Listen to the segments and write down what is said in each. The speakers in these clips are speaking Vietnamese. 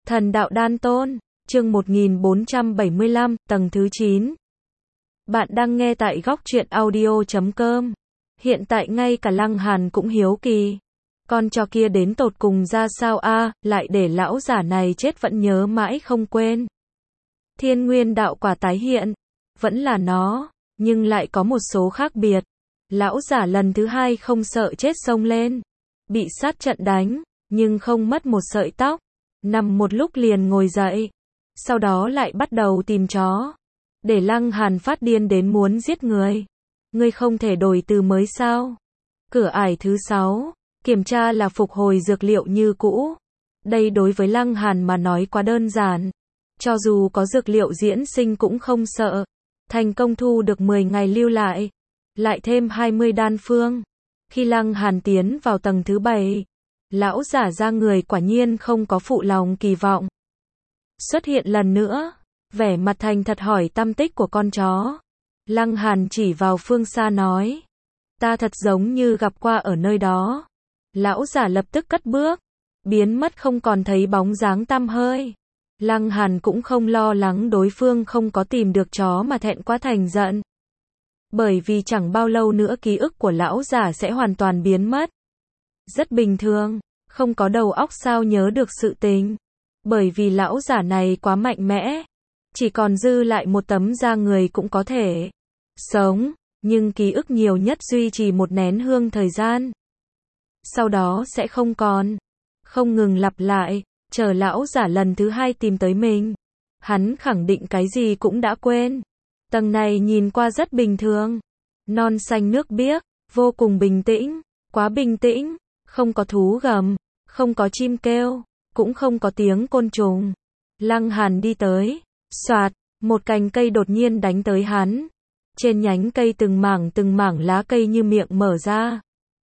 Thần đạo đan tôn, chương 1475, tầng thứ 9. Bạn đang nghe tại góc truyện audio.com. Hiện tại ngay cả Lăng Hàn cũng hiếu kỳ. Con chó kia đến tột cùng ra sao a, lại để lão giả này chết vẫn nhớ mãi không quên. Thiên nguyên đạo quả tái hiện, vẫn là nó, nhưng lại có một số khác biệt. Lão giả lần thứ hai không sợ chết xông lên. Bị sát trận đánh, nhưng không mất một sợi tóc. Nằm một lúc liền ngồi dậy. Sau đó lại bắt đầu tìm chó. Để Lăng Hàn phát điên đến muốn giết người. Ngươi không thể đổi từ mới sao? Cửa ải thứ 6. Kiểm tra là phục hồi dược liệu như cũ. Đây đối với Lăng Hàn mà nói quá đơn giản. Cho dù có dược liệu diễn sinh cũng không sợ. Thành công thu được 10 ngày lưu lại. Lại thêm 20 đan phương. Khi Lăng Hàn tiến vào tầng thứ 7. Lão giả ra người quả nhiên không có phụ lòng kỳ vọng. Xuất hiện lần nữa. Vẻ mặt thành thật hỏi tâm tích của con chó. Lăng Hàn chỉ vào phương xa nói. Ta thật giống như gặp qua ở nơi đó. Lão giả lập tức cất bước. Biến mất không còn thấy bóng dáng tăm hơi. Lăng Hàn cũng không lo lắng đối phương không có tìm được chó mà thẹn quá thành giận. Bởi vì chẳng bao lâu nữa ký ức của lão giả sẽ hoàn toàn biến mất. Rất bình thường, không có đầu óc sao nhớ được sự tình. Bởi vì lão giả này quá mạnh mẽ. Chỉ còn dư lại một tấm da người cũng có thể sống, nhưng ký ức nhiều nhất duy trì một nén hương thời gian. Sau đó sẽ không còn. Không ngừng lặp lại, chờ lão giả lần thứ hai tìm tới mình. Hắn khẳng định cái gì cũng đã quên. Tầng này nhìn qua rất bình thường. Non xanh nước biếc, vô cùng bình tĩnh, quá bình tĩnh, không có thú gầm, không có chim kêu, cũng không có tiếng côn trùng. Lăng Hàn đi tới, xoạt, một cành cây đột nhiên đánh tới hắn. Trên nhánh cây từng mảng lá cây như miệng mở ra.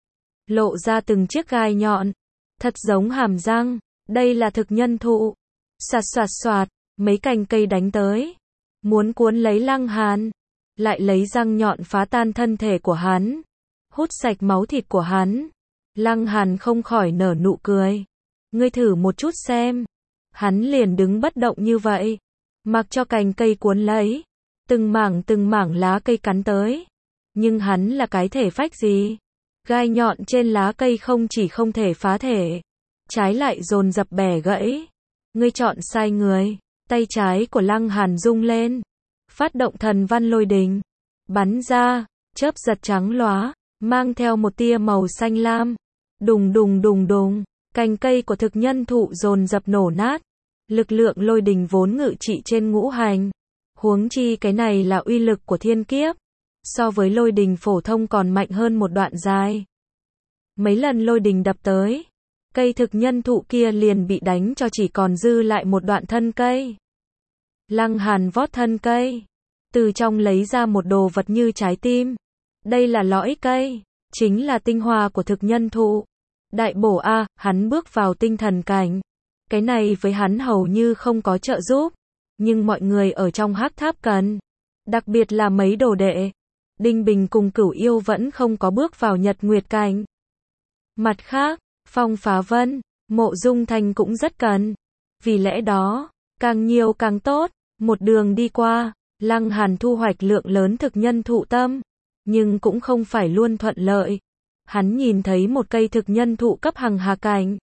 Lộ ra từng chiếc gai nhọn, thật giống hàm răng, đây là thực nhân thụ. Xoạt xoạt xoạt, mấy cành cây đánh tới. Muốn cuốn lấy Lăng Hàn, lại lấy răng nhọn phá tan thân thể của hắn, hút sạch máu thịt của hắn. Lăng Hàn không khỏi nở nụ cười. Ngươi thử một chút xem. Hắn liền đứng bất động như vậy, mặc cho cành cây cuốn lấy, từng mảng lá cây cắn tới. Nhưng hắn là cái thể phách gì? Gai nhọn trên lá cây không chỉ không thể phá thể, trái lại dồn dập bẻ gãy. Ngươi chọn sai người. Tay trái của Lăng Hàn rung lên, phát động thần văn lôi đình, bắn ra, chớp giật trắng lóa, mang theo một tia màu xanh lam. Đùng đùng đùng đùng, cành cây của thực nhân thụ dồn dập nổ nát. Lực lượng lôi đình vốn ngự trị trên ngũ hành, huống chi cái này là uy lực của thiên kiếp, so với lôi đình phổ thông còn mạnh hơn một đoạn dài. Mấy lần lôi đình đập tới, cây thực nhân thụ kia liền bị đánh cho chỉ còn dư lại một đoạn thân cây. Lăng Hàn vót thân cây, từ trong lấy ra một đồ vật như trái tim. Đây là lõi cây, chính là tinh hoa của thực nhân thụ. Đại bổ a, hắn bước vào tinh thần cảnh. Cái này với hắn hầu như không có trợ giúp, nhưng mọi người ở trong hắc tháp cần, đặc biệt là mấy đồ đệ. Đinh Bình cùng Cửu Yêu vẫn không có bước vào nhật nguyệt cảnh. Mặt khác, Phong Phá Vân, Mộ Dung Thành cũng rất cần. Vì lẽ đó, càng nhiều càng tốt. Một đường đi qua, Lăng Hàn thu hoạch lượng lớn thực nhân thụ tâm, nhưng cũng không phải luôn thuận lợi. Hắn nhìn thấy một cây thực nhân thụ cấp hằng hà cảnh,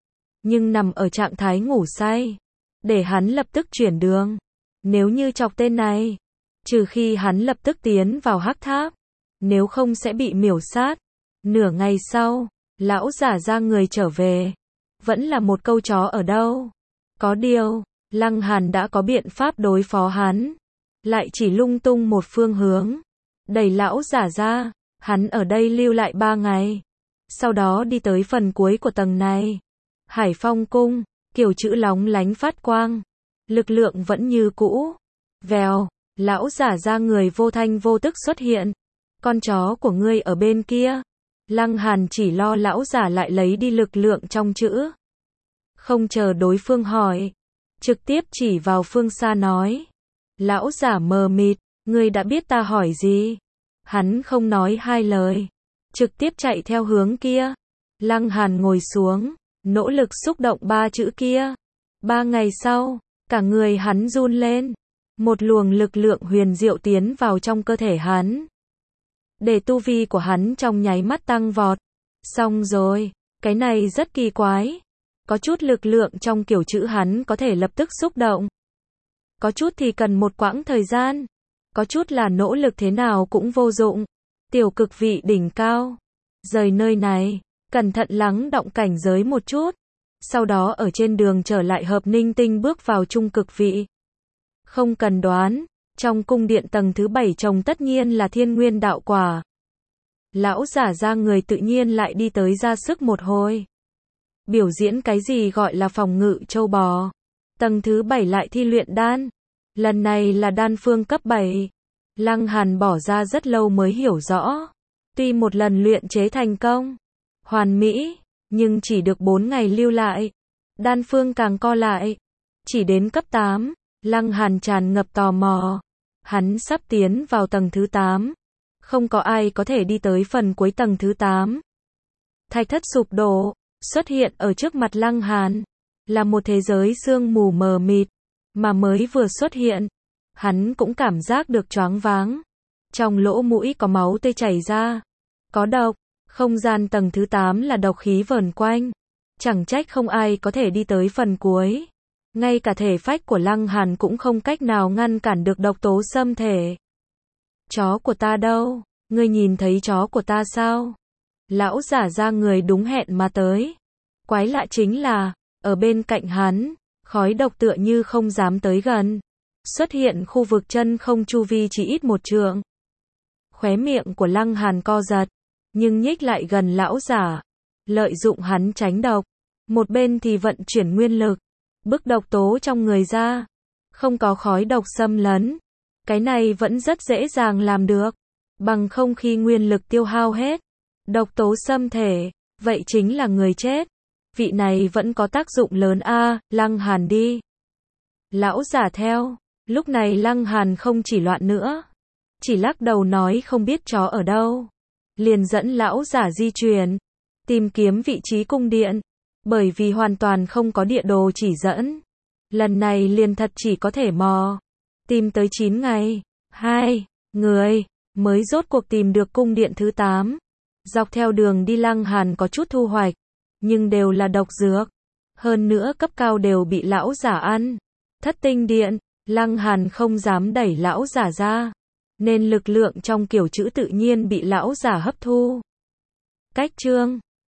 nhưng nằm ở trạng thái ngủ say, để hắn lập tức chuyển đường. Nếu như chọc tên này, trừ khi hắn lập tức tiến vào hắc tháp, nếu không sẽ bị miểu sát. Nửa ngày sau, lão giả ra người trở về, vẫn là một câu chó ở đâu. Có điều, Lăng Hàn đã có biện pháp đối phó hắn, lại chỉ lung tung một phương hướng, đẩy lão giả ra. Hắn ở đây lưu lại 3 ngày, sau đó đi tới phần cuối của tầng này. Hải Phong cung, kiểu chữ lóng lánh phát quang, lực lượng vẫn như cũ. Vèo, lão giả ra người vô thanh vô tức xuất hiện. Con chó của ngươi ở bên kia. Lăng Hàn chỉ lo lão giả lại lấy đi lực lượng trong chữ. Không chờ đối phương hỏi, trực tiếp chỉ vào phương xa nói. Lão giả mờ mịt, ngươi đã biết ta hỏi gì? Hắn không nói hai lời, trực tiếp chạy theo hướng kia. Lăng Hàn ngồi xuống, nỗ lực xúc động 3 chữ kia. 3 ngày sau, cả người hắn run lên. Một luồng lực lượng huyền diệu tiến vào trong cơ thể hắn. Để tu vi của hắn trong nháy mắt tăng vọt. Xong rồi, cái này rất kỳ quái. Có chút lực lượng trong kiểu chữ hắn có thể lập tức xúc động. Có chút thì cần một quãng thời gian. Có chút là nỗ lực thế nào cũng vô dụng. Tiểu cực vị đỉnh cao. Rời nơi này, cẩn thận lắng động cảnh giới một chút. Sau đó ở trên đường trở lại hợp ninh tinh bước vào trung cực vị. Không cần đoán, trong cung điện tầng thứ 7 trồng tất nhiên là thiên nguyên đạo quả. Lão giả ra người tự nhiên lại đi tới ra sức một hồi. Biểu diễn cái gì gọi là phòng ngự châu bò. Tầng thứ 7 lại thi luyện đan. Lần này là đan phương cấp 7. Lăng Hàn bỏ ra rất lâu mới hiểu rõ. Tuy một lần luyện chế thành công, hoàn mỹ, nhưng chỉ được 4 ngày lưu lại. Đan phương càng co lại. Chỉ đến cấp 8, Lăng Hàn tràn ngập tò mò. Hắn sắp tiến vào tầng thứ 8. Không có ai có thể đi tới phần cuối tầng thứ 8. Thạch thất sụp đổ, xuất hiện ở trước mặt Lăng Hàn. Là một thế giới sương mù mờ mịt. Mà mới vừa xuất hiện, hắn cũng cảm giác được choáng váng. Trong lỗ mũi có máu tươi chảy ra. Có độc, không gian tầng thứ 8 là độc khí vờn quanh. Chẳng trách không ai có thể đi tới phần cuối. Ngay cả thể phách của Lăng Hàn cũng không cách nào ngăn cản được độc tố xâm thể. Chó của ta đâu? Ngươi nhìn thấy chó của ta sao? Lão giả ra người đúng hẹn mà tới. Quái lạ chính là, ở bên cạnh hắn, khói độc tựa như không dám tới gần. Xuất hiện khu vực chân không chu vi chỉ ít 1 trượng. Khóe miệng của Lăng Hàn co giật, nhưng nhích lại gần lão giả. Lợi dụng hắn tránh độc. Một bên thì vận chuyển nguyên lực. Bức độc tố trong người ra. Không có khói độc xâm lấn. Cái này vẫn rất dễ dàng làm được. Bằng không khi nguyên lực tiêu hao hết. Độc tố xâm thể. Vậy chính là người chết. Vị này vẫn có tác dụng lớn a. Lăng Hàn đi. Lão giả theo. Lúc này Lăng Hàn không chỉ loạn nữa. Chỉ lắc đầu nói không biết chó ở đâu. Liền dẫn lão giả di chuyển. Tìm kiếm vị trí cung điện. Bởi vì hoàn toàn không có địa đồ chỉ dẫn. Lần này liền thật chỉ có thể mò. Tìm tới 9 ngày. 2 người mới rốt cuộc tìm được cung điện thứ 8. Dọc theo đường đi Lăng Hàn có chút thu hoạch. Nhưng đều là độc dược. Hơn nữa cấp cao đều bị lão giả ăn. Thất tinh điện. Lăng Hàn không dám đẩy lão giả ra. Nên lực lượng trong kiểu chữ tự nhiên bị lão giả hấp thu. Cách chương